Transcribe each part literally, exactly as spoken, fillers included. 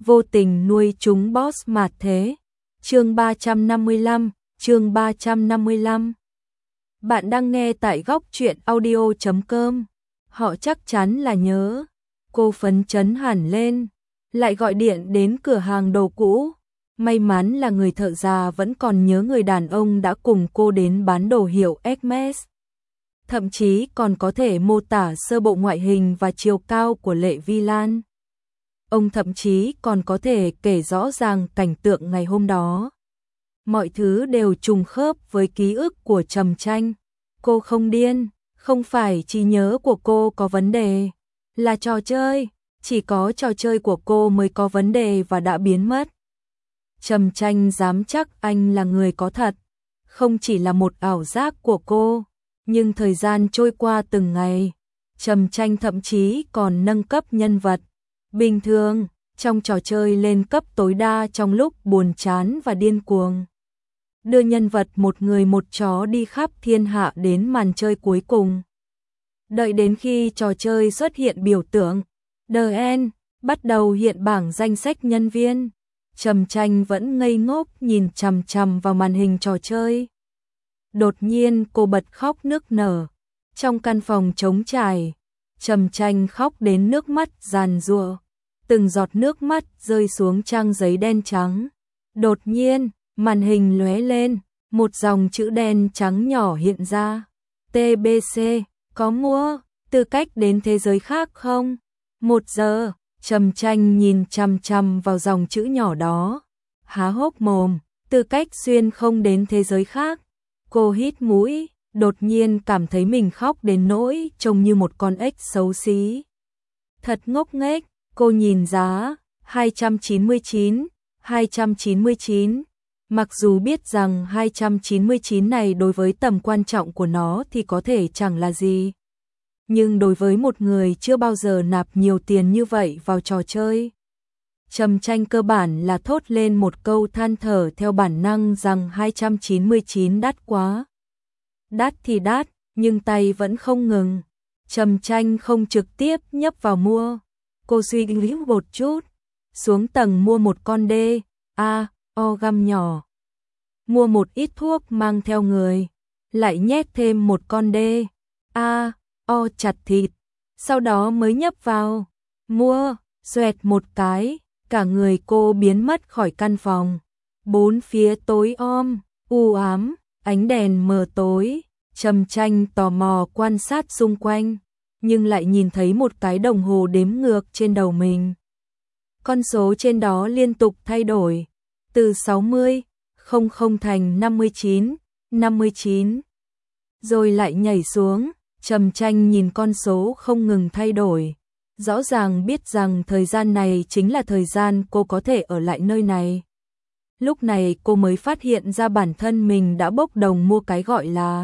vô tình nuôi chúng boss mà thế. Chương ba trăm năm mươi lăm, chương ba trăm năm mươi lăm. Bạn đang nghe tại góc truyện audio chấm com. Họ chắc chắn là nhớ. Cô phấn chấn hẳn lên, lại gọi điện đến cửa hàng đồ cũ. May mắn là người thợ già vẫn còn nhớ người đàn ông đã cùng cô đến bán đồ hiệu Hermes. Thậm chí còn có thể mô tả sơ bộ ngoại hình và chiều cao của Lệ Vi Lan. Ông thậm chí còn có thể kể rõ ràng cảnh tượng ngày hôm đó. Mọi thứ đều trùng khớp với ký ức của Trầm Tranh. Cô không điên, không phải trí nhớ của cô có vấn đề, là trò chơi, chỉ có trò chơi của cô mới có vấn đề và đã biến mất. Trầm Tranh dám chắc anh là người có thật, không chỉ là một ảo giác của cô. Nhưng thời gian trôi qua từng ngày, Trầm Tranh thậm chí còn nâng cấp nhân vật bình thường trong trò chơi lên cấp tối đa trong lúc buồn chán và điên cuồng. Đưa nhân vật một người một chó đi khắp thiên hạ đến màn chơi cuối cùng. Đợi đến khi trò chơi xuất hiện biểu tượng The End, bắt đầu hiện bảng danh sách nhân viên, Trầm Tranh vẫn ngây ngốc nhìn chằm chằm vào màn hình trò chơi. Đột nhiên cô bật khóc nức nở. Trong căn phòng trống trải, Trầm Tranh khóc đến nước mắt giàn giụa, từng giọt nước mắt rơi xuống trang giấy đen trắng. Đột nhiên, màn hình lóe lên, một dòng chữ đen trắng nhỏ hiện ra. tê bê xê, có mua tư cách đến thế giới khác không? Một giờ, Trầm Tranh nhìn chằm chằm vào dòng chữ nhỏ đó, há hốc mồm, tư cách xuyên không đến thế giới khác. Cô hít mũi, đột nhiên cảm thấy mình khóc đến nỗi trông như một con ếch xấu xí. Thật ngốc nghếch, cô nhìn giá, hai trăm chín mươi chín, hai trăm chín mươi chín. Mặc dù biết rằng hai trăm chín mươi chín này đối với tầm quan trọng của nó thì có thể chẳng là gì. Nhưng đối với một người chưa bao giờ nạp nhiều tiền như vậy vào trò chơi, Trầm Tranh cơ bản là thốt lên một câu than thở theo bản năng rằng hai trăm chín mươi chín đắt quá. Đắt thì đắt, nhưng tay vẫn không ngừng. Trầm Tranh không trực tiếp nhấp vào mua. Cô suy nghĩ một chút, xuống tầng mua một con đê, a, o găm nhỏ. Mua một ít thuốc mang theo người, lại nhét thêm một con đê, a, o chặt thịt, sau đó mới nhấp vào. Mua, xoẹt một cái, cả người cô biến mất khỏi căn phòng. Bốn phía tối om, u ám, ánh đèn mờ tối. Trầm Tranh tò mò quan sát xung quanh, nhưng lại nhìn thấy một cái đồng hồ đếm ngược trên đầu mình. Con số trên đó liên tục thay đổi, từ sáu mươi, không không thành năm mươi chín, năm mươi chín. Rồi lại nhảy xuống, Trầm Tranh nhìn con số không ngừng thay đổi. Rõ ràng biết rằng thời gian này chính là thời gian cô có thể ở lại nơi này. Lúc này cô mới phát hiện ra bản thân mình đã bốc đồng mua cái gọi là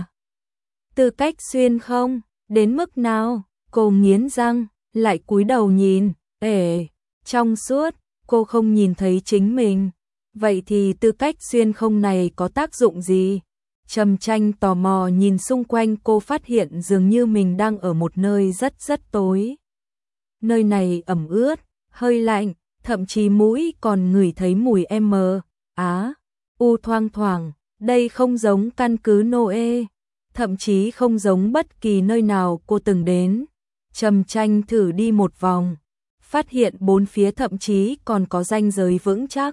tư cách xuyên không, đến mức nào, cô nghiến răng, lại cúi đầu nhìn, ể, trong suốt, cô không nhìn thấy chính mình. Vậy thì tư cách xuyên không này có tác dụng gì? Trầm Tranh tò mò nhìn xung quanh, cô phát hiện dường như mình đang ở một nơi rất rất tối. Nơi này ẩm ướt, hơi lạnh, thậm chí mũi còn ngửi thấy mùi M, á, u thoang thoảng, đây không giống căn cứ Noe, thậm chí không giống bất kỳ nơi nào cô từng đến. Trầm Tranh thử đi một vòng, phát hiện bốn phía thậm chí còn có ranh giới vững chắc.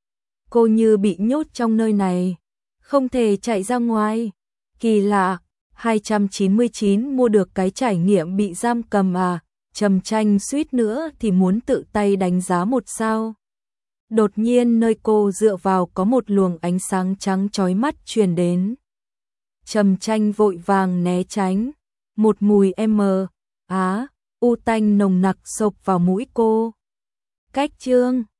Cô như bị nhốt trong nơi này, không thể chạy ra ngoài. Kỳ lạ, hai trăm chín mươi chín mua được cái trải nghiệm bị giam cầm à? Trầm Tranh suýt nữa thì muốn tự tay đánh giá một sao. Đột nhiên nơi cô dựa vào có một luồng ánh sáng trắng chói mắt truyền đến. Trầm Tranh vội vàng né tránh, một mùi M, á, u tanh nồng nặc xộc vào mũi cô. Cách chương